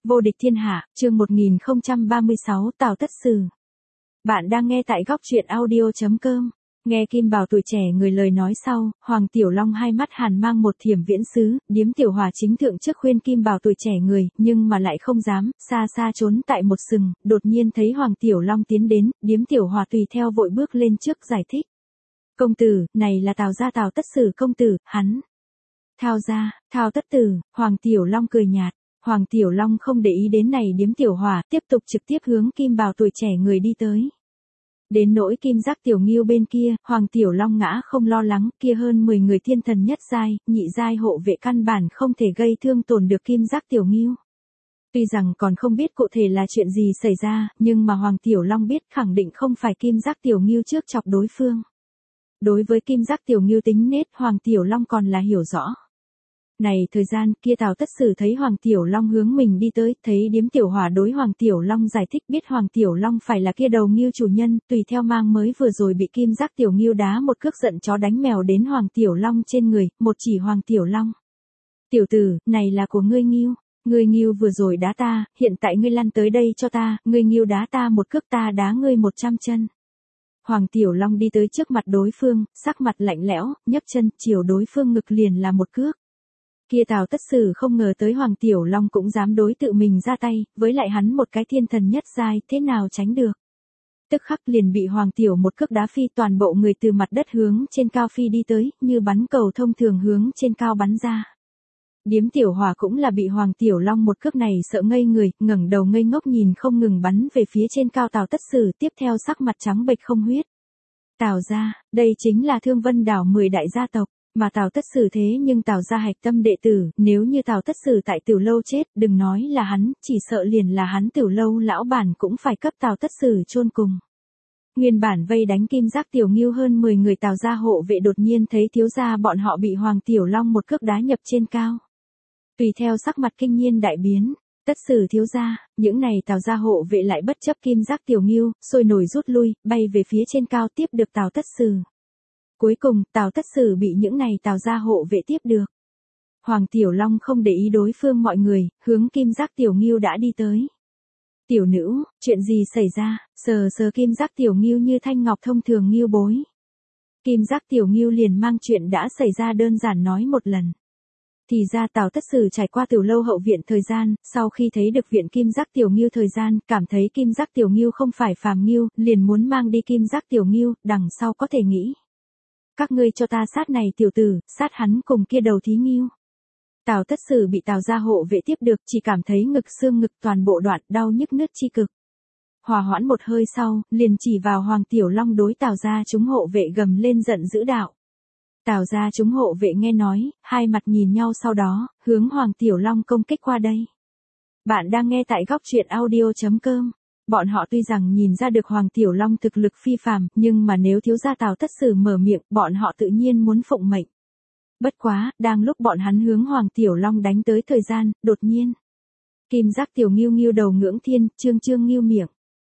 Vô địch thiên hạ, chương 1036, Tào Tất Sử. Bạn đang nghe tại góc truyện audio.com. Nghe Kim Bảo tuổi trẻ người lời nói sau, Hoàng Tiểu Long hai mắt hàn mang một thiểm viễn xứ, Điếm Tiểu Hòa chính thượng trước khuyên Kim Bảo tuổi trẻ người, nhưng mà lại không dám, xa xa trốn tại một sừng, đột nhiên thấy Hoàng Tiểu Long tiến đến, Điếm Tiểu Hòa tùy theo vội bước lên trước giải thích. Công tử, này là Tào gia Tào Tất Sử công tử, hắn. Thao gia, Thao Tất Tử, Hoàng Tiểu Long cười nhạt. Hoàng Tiểu Long không để ý đến này Điếm Tiểu Hòa, tiếp tục trực tiếp hướng Kim Bảo tuổi trẻ người đi tới. Đến nỗi Kim Giác Tiểu Ngưu bên kia, Hoàng Tiểu Long ngã không lo lắng, kia hơn 10 người thiên thần nhất giai, nhị giai hộ vệ căn bản không thể gây thương tổn được Kim Giác Tiểu Ngưu. Tuy rằng còn không biết cụ thể là chuyện gì xảy ra, nhưng mà Hoàng Tiểu Long biết khẳng định không phải Kim Giác Tiểu Ngưu trước chọc đối phương. Đối với Kim Giác Tiểu Ngưu tính nết Hoàng Tiểu Long còn là hiểu rõ. Này thời gian kia Tào Tất Sử thấy Hoàng Tiểu Long hướng mình đi tới, thấy Điếm Tiểu Hòa đối Hoàng Tiểu Long giải thích biết Hoàng Tiểu Long phải là kia đầu ngưu chủ nhân, tùy theo mang mới vừa rồi bị Kim Giác Tiểu Ngưu đá một cước giận chó đánh mèo đến Hoàng Tiểu Long trên người, một chỉ Hoàng Tiểu Long. Tiểu tử, này là của ngươi ngưu, ngươi ngưu vừa rồi đá ta, hiện tại ngươi lăn tới đây cho ta, ngươi ngưu đá ta một cước ta đá ngươi 100 chân. Hoàng Tiểu Long đi tới trước mặt đối phương, sắc mặt lạnh lẽo, nhấc chân, chiều đối phương ngực liền là một cước. Kia Tào Tất Sử không ngờ tới Hoàng Tiểu Long cũng dám đối tự mình ra tay, với lại hắn một cái thiên thần nhất giai, thế nào tránh được. Tức khắc liền bị Hoàng Tiểu một cước đá phi, toàn bộ người từ mặt đất hướng trên cao phi đi tới, như bắn cầu thông thường hướng trên cao bắn ra. Điếm Tiểu Hòa cũng là bị Hoàng Tiểu Long một cước này sợ ngây người, ngẩng đầu ngây ngốc nhìn không ngừng bắn về phía trên cao Tào Tất Sử, tiếp theo sắc mặt trắng bệch không huyết. Tào gia, đây chính là Thương Vân Đảo 10 đại gia tộc. Mà Tào Tất Sử thế nhưng Tào gia hạch tâm đệ tử, nếu như Tào Tất Sử tại Tiểu Lâu chết, đừng nói là hắn, chỉ sợ liền là hắn Tiểu Lâu lão bản cũng phải cấp Tào Tất Sử chôn cùng. Nguyên bản vây đánh Kim Giác Tiểu Ngưu hơn 10 người Tào gia hộ vệ đột nhiên thấy thiếu gia bọn họ bị Hoàng Tiểu Long một cước đá nhập trên cao. Tùy theo sắc mặt kinh nhiên đại biến, Tất Sử thiếu gia, những này Tào gia hộ vệ lại bất chấp Kim Giác Tiểu Ngưu, sôi nổi rút lui, bay về phía trên cao tiếp được Tào Tất Sử. Cuối cùng, Tào Tất Sử bị những này Tào gia hộ vệ tiếp được. Hoàng Tiểu Long không để ý đối phương mọi người, hướng Kim Giác Tiểu Ngưu đã đi tới. Tiểu nữ, chuyện gì xảy ra, sờ sờ Kim Giác Tiểu Ngưu như thanh ngọc thông thường ngưu bối. Kim Giác Tiểu Ngưu liền mang chuyện đã xảy ra đơn giản nói một lần. Thì ra Tào Tất Sử trải qua Tiểu Lâu hậu viện thời gian, sau khi thấy được viện Kim Giác Tiểu Ngưu thời gian, cảm thấy Kim Giác Tiểu Ngưu không phải phàm ngưu, liền muốn mang đi Kim Giác Tiểu Ngưu, đằng sau có thể nghĩ. Các ngươi cho ta sát này tiểu tử, sát hắn cùng kia đầu thí ngưu. Tào Tất Sử bị Tào gia hộ vệ tiếp được, chỉ cảm thấy ngực xương ngực toàn bộ đoạn đau nhức nứt chi cực. Hòa hoãn một hơi sau, liền chỉ vào Hoàng Tiểu Long đối Tào gia chúng hộ vệ gầm lên giận dữ đạo. Tào gia chúng hộ vệ nghe nói, hai mặt nhìn nhau sau đó, hướng Hoàng Tiểu Long công kích qua đây. Bạn đang nghe tại góc truyện audio.com. Bọn họ tuy rằng nhìn ra được Hoàng Tiểu Long thực lực phi phàm, nhưng mà nếu thiếu gia Tào Tất Sử mở miệng, bọn họ tự nhiên muốn phụng mệnh. Bất quá, đang lúc bọn hắn hướng Hoàng Tiểu Long đánh tới thời gian, đột nhiên. Kim Giác Tiểu Ngưu ngưu đầu ngưỡng thiên, trương trương ngưu miệng.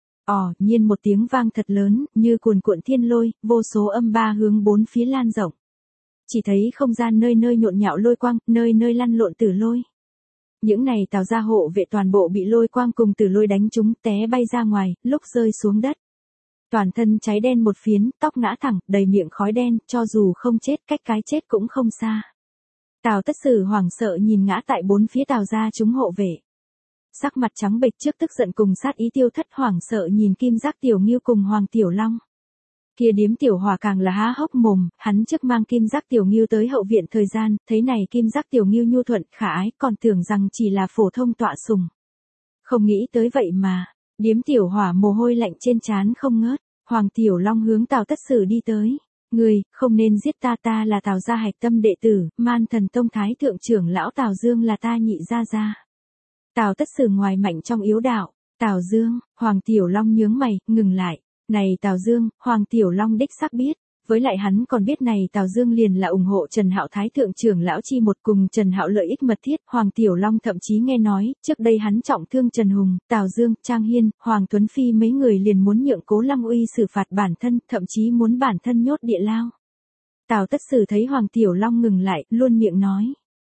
Nhiên một tiếng vang thật lớn, như cuồn cuộn thiên lôi, vô số âm ba hướng bốn phía lan rộng. Chỉ thấy không gian nơi nơi nhộn nhạo lôi quang, nơi nơi lăn lộn tử lôi. Những này Tào gia hộ vệ toàn bộ bị lôi quang cùng tử lôi đánh trúng té bay ra ngoài, lúc rơi xuống đất. Toàn thân cháy đen một phiến, tóc ngã thẳng, đầy miệng khói đen, cho dù không chết cách cái chết cũng không xa. Tào Tất Sử hoảng sợ nhìn ngã tại bốn phía Tào gia chúng hộ vệ. Sắc mặt trắng bệch trước tức giận cùng sát ý tiêu thất hoảng sợ nhìn Kim Giác Tiểu Ngưu cùng Hoàng Tiểu Long. Kia Điếm Tiểu Hòa càng là há hốc mồm, hắn trước mang Kim Giác Tiểu Ngưu tới hậu viện thời gian, thấy này Kim Giác Tiểu Ngưu nhu thuận, khả ái, còn tưởng rằng chỉ là phổ thông tọa sùng. Không nghĩ tới vậy mà, Điếm Tiểu Hòa mồ hôi lạnh trên trán không ngớt, Hoàng Tiểu Long hướng Tào Tất Sử đi tới. Ngươi, không nên giết ta, ta là Tào gia hạch tâm đệ tử, Man Thần Tông Thái Thượng trưởng lão Tào Dương là ta nhị gia gia. Tào Tất Sử ngoài mạnh trong yếu đạo, Tào Dương, Hoàng Tiểu Long nhướng mày, ngừng lại. Này Tào Dương, Hoàng Tiểu Long đích xác biết, với lại hắn còn biết này Tào Dương liền là ủng hộ Trần Hạo Thái Thượng trưởng lão chi một cùng Trần Hạo lợi ích mật thiết, Hoàng Tiểu Long thậm chí nghe nói, trước đây hắn trọng thương Trần Hùng, Tào Dương, Trang Hiên, Hoàng Tuấn Phi mấy người liền muốn nhượng Cố Lăng Uy xử phạt bản thân, thậm chí muốn bản thân nhốt địa lao. Tào Tất Sử thấy Hoàng Tiểu Long ngừng lại, luôn miệng nói.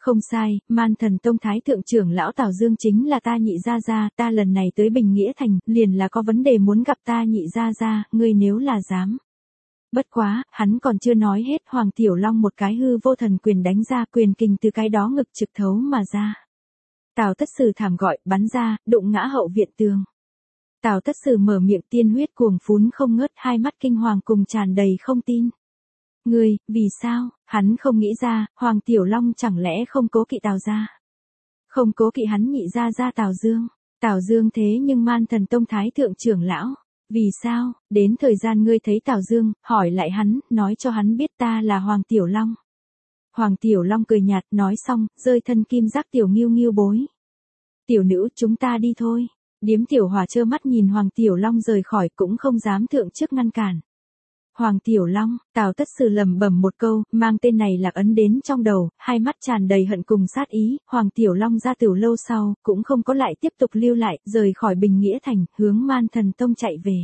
Không sai, Man Thần Tông Thái thượng trưởng lão Tào Dương chính là ta nhị gia gia, ta lần này tới Bình Nghĩa Thành, liền là có vấn đề muốn gặp ta nhị gia gia, ngươi nếu là dám. Bất quá, hắn còn chưa nói hết, Hoàng Tiểu Long một cái hư vô thần quyền đánh ra, quyền kình từ cái đó ngực trực thấu mà ra. Tào Tất Sử thảm gọi, bắn ra, đụng ngã hậu viện tường. Tào Tất Sử mở miệng, tiên huyết cuồng phún không ngớt, hai mắt kinh hoàng cùng tràn đầy không tin. Ngươi, vì sao? Hắn không nghĩ ra, Hoàng Tiểu Long chẳng lẽ không cố kỵ Tào gia? Không cố kỵ hắn nhị gia gia Tào Dương. Tào Dương thế nhưng Man Thần Tông Thái thượng trưởng lão. Vì sao? Đến thời gian ngươi thấy Tào Dương, hỏi lại hắn, nói cho hắn biết ta là Hoàng Tiểu Long. Hoàng Tiểu Long cười nhạt, nói xong, rơi thân kim giác Tiểu Nghiêu Nghiêu bối. Tiểu nữ, chúng ta đi thôi. Điếm Tiểu Hòa trơ mắt nhìn Hoàng Tiểu Long rời khỏi, cũng không dám thượng trước ngăn cản. Hoàng Tiểu Long, Tào Tất Sử lẩm bẩm một câu, mang tên này lạc ấn đến trong đầu, hai mắt tràn đầy hận cùng sát ý. Hoàng Tiểu Long ra Tiểu lâu sau, cũng không có lại tiếp tục lưu lại, rời khỏi Bình Nghĩa Thành, hướng Man Thần Tông chạy về.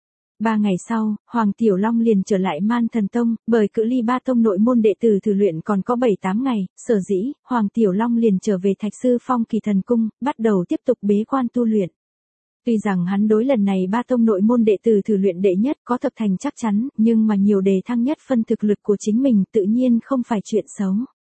3 ngày sau, Hoàng Tiểu Long liền trở lại Man Thần Tông, bởi cự ly ba tông nội môn đệ tử thử luyện còn có 7-8 ngày, sở dĩ, Hoàng Tiểu Long liền trở về Thạch Sư Phong Kỳ Thần Cung, bắt đầu tiếp tục bế quan tu luyện. Tuy rằng hắn đối lần này ba tông nội môn đệ tử thử luyện đệ nhất có thập thành chắc chắn, nhưng mà nhiều đề thăng nhất phân thực lực của chính mình tự nhiên không phải chuyện xấu.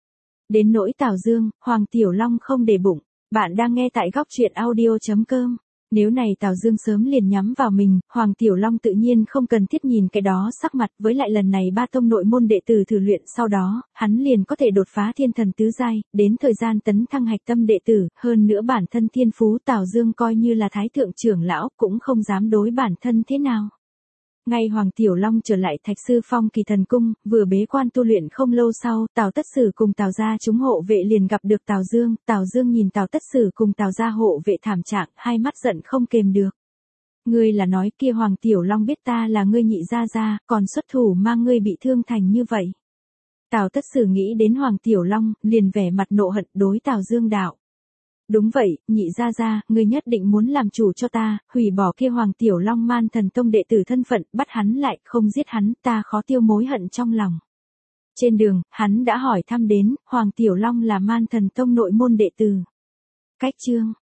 Đến nỗi Tào Dương, Hoàng Tiểu Long không để bụng. Bạn đang nghe tại góc truyện audio.com. Nếu này Tào Dương sớm liền nhắm vào mình, Hoàng Tiểu Long tự nhiên không cần thiết nhìn cái đó sắc mặt, với lại lần này ba tông nội môn đệ tử thử luyện sau đó, hắn liền có thể đột phá thiên thần tứ giai, đến thời gian tấn thăng hạch tâm đệ tử, hơn nữa bản thân thiên phú Tào Dương coi như là thái thượng trưởng lão, cũng không dám đối bản thân thế nào. Ngay Hoàng Tiểu Long trở lại Thạch Sư Phong Kỳ Thần Cung, vừa bế quan tu luyện không lâu sau, Tào Tất Sử cùng Tào gia chúng hộ vệ liền gặp được Tào Dương nhìn Tào Tất Sử cùng Tào gia hộ vệ thảm trạng, hai mắt giận không kềm được. Ngươi là nói kia Hoàng Tiểu Long biết ta là ngươi nhị gia gia, còn xuất thủ mang ngươi bị thương thành như vậy. Tào Tất Sử nghĩ đến Hoàng Tiểu Long, liền vẻ mặt nộ hận đối Tào Dương đạo. Đúng vậy, nhị gia gia, ngươi nhất định muốn làm chủ cho ta, hủy bỏ kia Hoàng Tiểu Long Man Thần Tông đệ tử thân phận, bắt hắn lại, không giết hắn, ta khó tiêu mối hận trong lòng. Trên đường, hắn đã hỏi thăm đến, Hoàng Tiểu Long là Man Thần Tông nội môn đệ tử. Cách chương